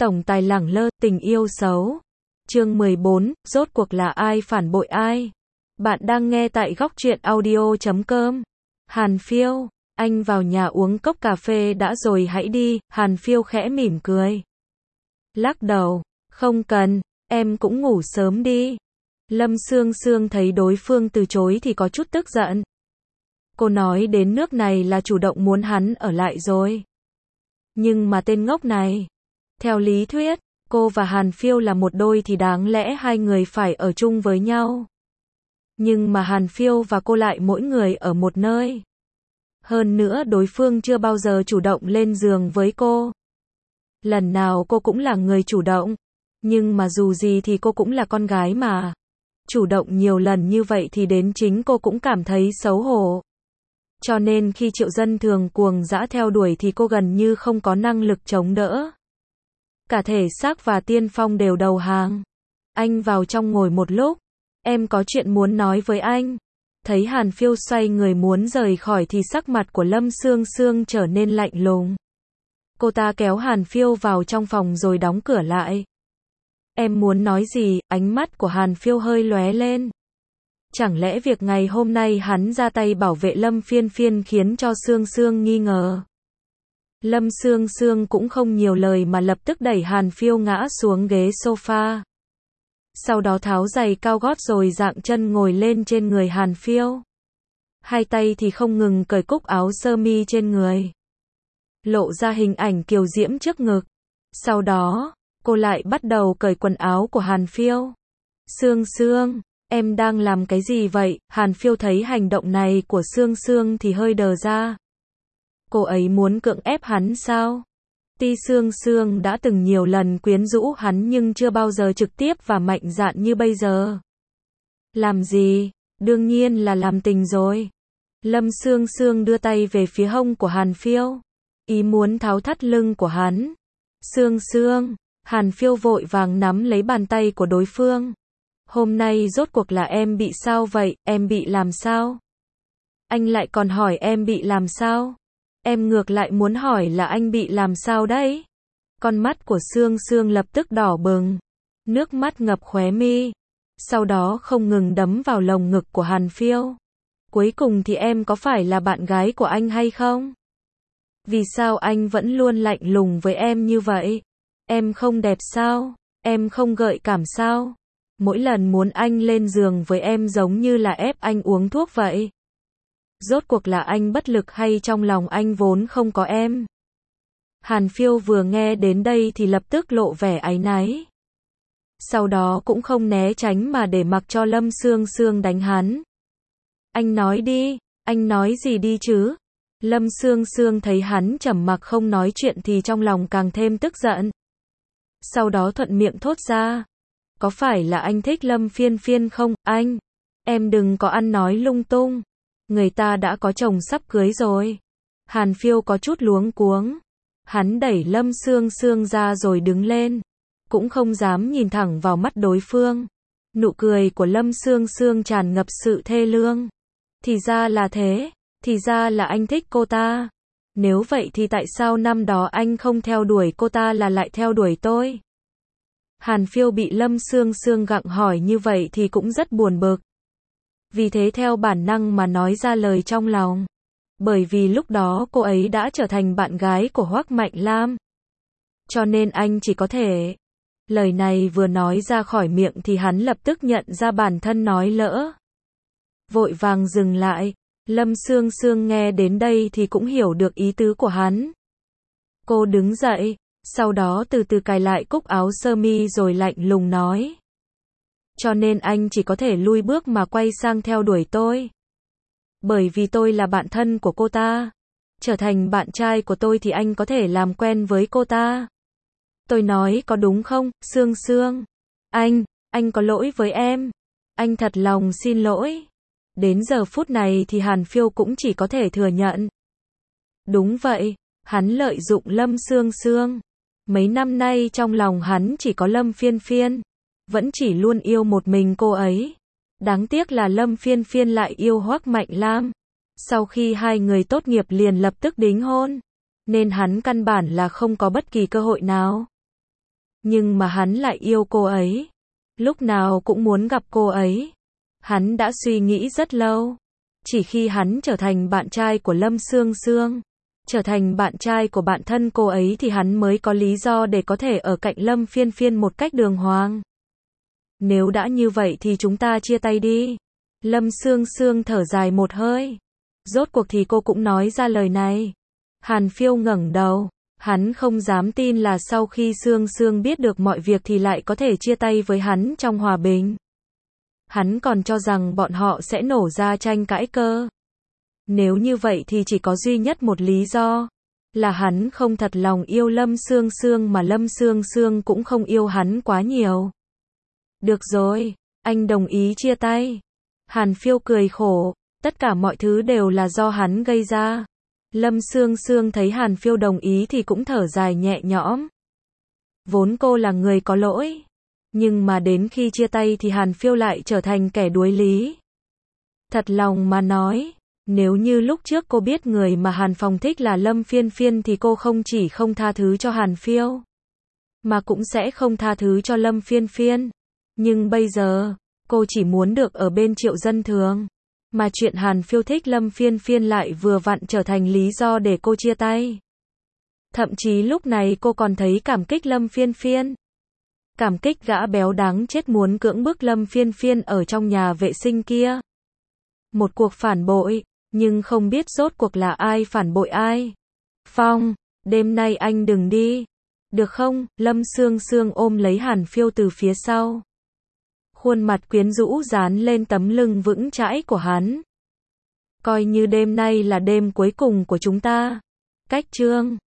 Tổng tài lẳng lơ, tình yêu xấu. Chương 14, rốt cuộc là ai phản bội ai? Bạn đang nghe tại góc truyện audio.com. Hàn Phiêu, anh vào nhà uống cốc cà phê đã rồi hãy đi. Hàn Phiêu khẽ mỉm cười. Lắc đầu, không cần, em cũng ngủ sớm đi. Lâm Sương Sương thấy đối phương từ chối thì có chút tức giận. Cô nói đến nước này là chủ động muốn hắn ở lại rồi. Nhưng mà tên ngốc này, theo lý thuyết, cô và Hàn Phiêu là một đôi thì đáng lẽ hai người phải ở chung với nhau. Nhưng mà Hàn Phiêu và cô lại mỗi người ở một nơi. Hơn nữa đối phương chưa bao giờ chủ động lên giường với cô. Lần nào cô cũng là người chủ động. Nhưng mà dù gì thì cô cũng là con gái mà. Chủ động nhiều lần như vậy thì đến chính cô cũng cảm thấy xấu hổ. Cho nên khi Triệu Dân Thường cuồng dã theo đuổi thì cô gần như không có năng lực chống đỡ. Cả thể xác và tiên phong đều đầu hàng. Anh vào trong ngồi một lúc. Em có chuyện muốn nói với anh. Thấy Hàn Phiêu xoay người muốn rời khỏi thì sắc mặt của Lâm Sương Sương trở nên lạnh lùng. Cô ta kéo Hàn Phiêu vào trong phòng rồi đóng cửa lại. Em muốn nói gì? Ánh mắt của Hàn Phiêu hơi lóe lên. Chẳng lẽ việc ngày hôm nay hắn ra tay bảo vệ Lâm Phiên Phiên khiến cho Sương Sương nghi ngờ. Lâm Sương Sương cũng không nhiều lời mà lập tức đẩy Hàn Phiêu ngã xuống ghế sofa. Sau đó tháo giày cao gót rồi dạng chân ngồi lên trên người Hàn Phiêu. Hai tay thì không ngừng cởi cúc áo sơ mi trên người. Lộ ra hình ảnh kiều diễm trước ngực. Sau đó, cô lại bắt đầu cởi quần áo của Hàn Phiêu. Sương Sương, em đang làm cái gì vậy? Hàn Phiêu thấy hành động này của Sương Sương thì hơi đờ ra. Cô ấy muốn cưỡng ép hắn sao? Tuy Sương Sương đã từng nhiều lần quyến rũ hắn nhưng chưa bao giờ trực tiếp và mạnh dạn như bây giờ. Làm gì? Đương nhiên là làm tình rồi. Lâm Sương Sương đưa tay về phía hông của Hàn Phiêu. Ý muốn tháo thắt lưng của hắn. Sương Sương, Hàn Phiêu vội vàng nắm lấy bàn tay của đối phương. Hôm nay rốt cuộc là em bị sao vậy? Em bị làm sao? Anh lại còn hỏi em bị làm sao? Em ngược lại muốn hỏi là anh bị làm sao đấy? Con mắt của Sương Sương lập tức đỏ bừng. Nước mắt ngập khóe mi. Sau đó không ngừng đấm vào lồng ngực của Hàn Phiêu. Cuối cùng thì em có phải là bạn gái của anh hay không? Vì sao anh vẫn luôn lạnh lùng với em như vậy? Em không đẹp sao? Em không gợi cảm sao? Mỗi lần muốn anh lên giường với em giống như là ép anh uống thuốc vậy. Rốt cuộc là anh bất lực hay trong lòng anh vốn không có em? Hàn Phiêu vừa nghe đến đây thì lập tức lộ vẻ áy náy. Sau đó cũng không né tránh mà để mặc cho Lâm Sương Sương đánh hắn. Anh nói đi, anh nói gì đi chứ? Lâm Sương Sương thấy hắn trầm mặc không nói chuyện thì trong lòng càng thêm tức giận. Sau đó thuận miệng thốt ra. Có phải là anh thích Lâm Phiên Phiên không? Anh, em đừng có ăn nói lung tung. Người ta đã có chồng sắp cưới rồi. Hàn Phiêu có chút luống cuống. Hắn đẩy Lâm Sương Sương ra rồi đứng lên. Cũng không dám nhìn thẳng vào mắt đối phương. Nụ cười của Lâm Sương Sương tràn ngập sự thê lương. Thì ra là thế. Thì ra là anh thích cô ta. Nếu vậy thì tại sao năm đó anh không theo đuổi cô ta là lại theo đuổi tôi? Hàn Phiêu bị Lâm Sương Sương gặng hỏi như vậy thì cũng rất buồn bực. Vì thế theo bản năng mà nói ra lời trong lòng. Bởi vì lúc đó cô ấy đã trở thành bạn gái của Hoắc Mạnh Lam. Cho nên anh chỉ có thể. Lời này vừa nói ra khỏi miệng thì hắn lập tức nhận ra bản thân nói lỡ. Vội vàng dừng lại. Lâm Sương Sương nghe đến đây thì cũng hiểu được ý tứ của hắn. Cô đứng dậy. Sau đó từ từ cài lại cúc áo sơ mi rồi lạnh lùng nói. Cho nên anh chỉ có thể lui bước mà quay sang theo đuổi tôi. Bởi vì tôi là bạn thân của cô ta. Trở thành bạn trai của tôi thì anh có thể làm quen với cô ta. Tôi nói có đúng không, Sương Sương? Anh có lỗi với em. Anh thật lòng xin lỗi. Đến giờ phút này thì Hàn Phiêu cũng chỉ có thể thừa nhận. Đúng vậy, hắn lợi dụng Lâm Sương Sương. Mấy năm nay trong lòng hắn chỉ có Lâm Phiên Phiên. Vẫn chỉ luôn yêu một mình cô ấy. Đáng tiếc là Lâm Phiên Phiên lại yêu Hoắc Mạnh Lam. Sau khi hai người tốt nghiệp liền lập tức đính hôn. Nên hắn căn bản là không có bất kỳ cơ hội nào. Nhưng mà hắn lại yêu cô ấy. Lúc nào cũng muốn gặp cô ấy. Hắn đã suy nghĩ rất lâu. Chỉ khi hắn trở thành bạn trai của Lâm Sương Sương, trở thành bạn trai của bạn thân cô ấy thì hắn mới có lý do để có thể ở cạnh Lâm Phiên Phiên một cách đường hoàng. Nếu đã như vậy thì chúng ta chia tay đi. Lâm Sương Sương thở dài một hơi. Rốt cuộc thì cô cũng nói ra lời này. Hàn Phiêu ngẩng đầu. Hắn không dám tin là sau khi Sương Sương biết được mọi việc thì lại có thể chia tay với hắn trong hòa bình. Hắn còn cho rằng bọn họ sẽ nổ ra tranh cãi cơ. Nếu như vậy thì chỉ có duy nhất một lý do. Là hắn không thật lòng yêu Lâm Sương Sương mà Lâm Sương Sương cũng không yêu hắn quá nhiều. Được rồi, anh đồng ý chia tay. Hàn Phiêu cười khổ. Tất cả mọi thứ đều là do hắn gây ra. Lâm Sương Sương thấy Hàn Phiêu đồng ý thì cũng thở dài nhẹ nhõm. Vốn cô là người có lỗi. Nhưng mà đến khi chia tay thì Hàn Phiêu lại trở thành kẻ đuối lý. Thật lòng mà nói, nếu như lúc trước cô biết người mà Hàn Phong thích là Lâm Phiên Phiên thì cô không chỉ không tha thứ cho Hàn Phiêu, mà cũng sẽ không tha thứ cho Lâm Phiên Phiên. Nhưng bây giờ, cô chỉ muốn được ở bên Triệu Dân Thường. Mà chuyện Hàn Phiêu thích Lâm Phiên Phiên lại vừa vặn trở thành lý do để cô chia tay. Thậm chí lúc này cô còn thấy cảm kích Lâm Phiên Phiên. Cảm kích gã béo đáng chết muốn cưỡng bức Lâm Phiên Phiên ở trong nhà vệ sinh kia. Một cuộc phản bội, nhưng không biết rốt cuộc là ai phản bội ai. Phong, đêm nay anh đừng đi. Được không? Lâm Sương Sương ôm lấy Hàn Phiêu từ phía sau. Khuôn mặt quyến rũ dán lên tấm lưng vững chãi của hắn. Coi như đêm nay là đêm cuối cùng của chúng ta. Cách chương